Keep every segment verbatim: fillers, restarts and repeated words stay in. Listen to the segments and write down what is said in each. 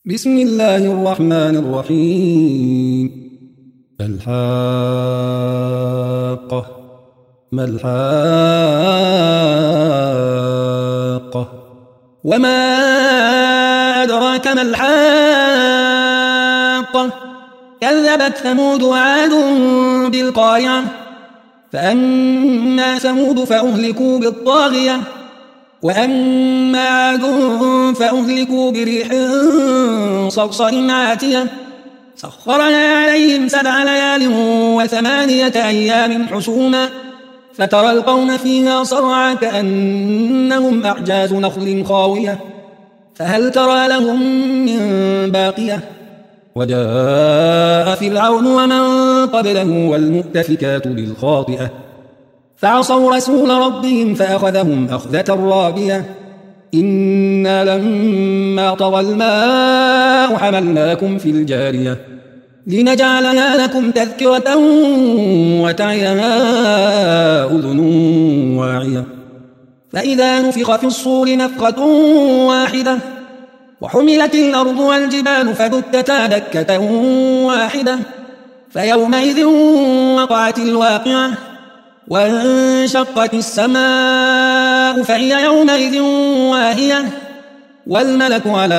بسم الله الرحمن الرحيم. الحاقة. ما الحاقة؟ وما أدراك ما الحاقة؟ كذبت ثمود وعاد بالقارعة. فأما ثمود فأهلكوا بالطاغية، وأما عاد فأهلكوا بريح صرصر عاتية سخرنا عليهم سبع ليال وثمانية أيام حسوما فترى القوم فيها صرعى كأنهم أعجاز نخل خاوية فهل ترى لهم من باقية. وجاء فرعون ومن قبله والمؤتفكات بالخاطئة فعصوا رسول ربهم فأخذهم أخذة رابية. إنا لما طغى الماء حملناكم في الجارية لنجعلها لكم تذكرة وتعيها أذن واعية. فإذا نفخ في الصور نفخة واحدة وحملت الأرض والجبال فدكتا دكة واحدة فيومئذ وقعت الواقعة وانشقت السماء فهي يومئذ واهية والملك على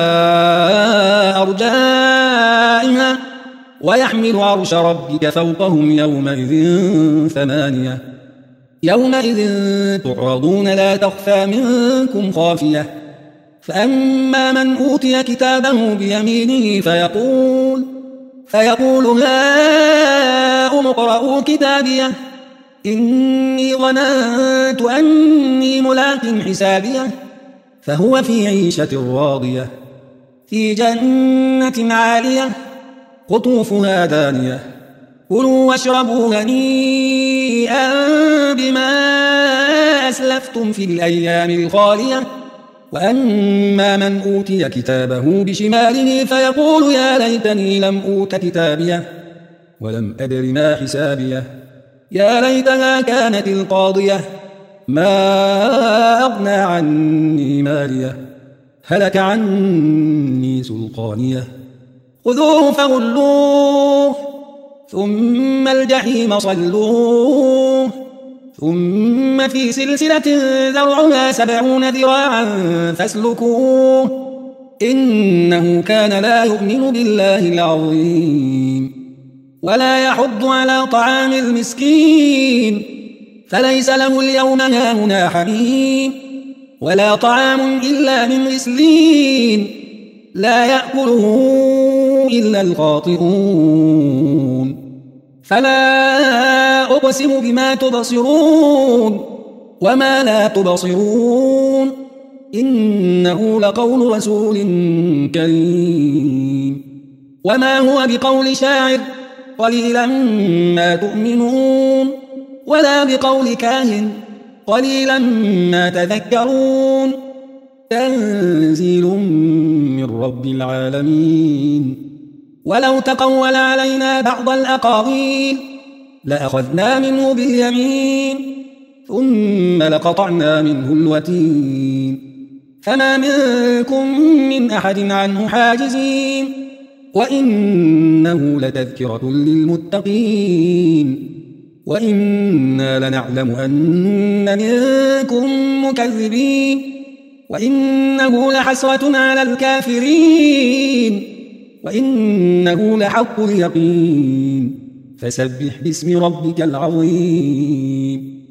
أرجائها ويحمل عرش ربك فوقهم يومئذ ثمانية. يومئذ تعرضون لا تخفى منكم خافية. فأما من أوتي كتابه بيمينه فيقول فيقول هاؤم اقرءوا كتابيه إني ظننت أني ملاق حسابيه فهو في عيشة راضية في جنة عالية قطوفها دانية كلوا واشربوا هنيئا بما أسلفتم في الأيام الخالية. وأما من أوتي كتابه بشماله فيقول يا ليتني لم أوت كتابيه ولم أدر ما حسابيه يا ليتها كانت القاضية ما أغنى عني ماليه هلك عني سلطانيه خذوه فغلوه ثم الجحيم صلوه ثم في سلسلة ذرعها سبعون ذراعا فاسلكوه إنه كان لا يؤمن بالله العظيم ولا يحض على طعام المسكين فليس له اليوم هاهنا حميم ولا طعام إلا من غسلين لا يأكله إلا الخاطئون. فلا أقسم بما تبصرون وما لا تبصرون إنه لقول رسول كريم وما هو بقول شاعر قليلا ما تؤمنون ولا بقول كاهن قليلا ما تذكرون تنزيل من رب العالمين. ولو تقول علينا بعض الأقاويل لأخذنا منه باليمين ثم لقطعنا منه الوتين فما منكم من أحد عنه حاجزين وإنه لتذكرة للمتقين وإنا لنعلم أن منكم مكذبين وإنه لحسرة على الكافرين وإنه لحق اليقين فسبح باسم ربك العظيم.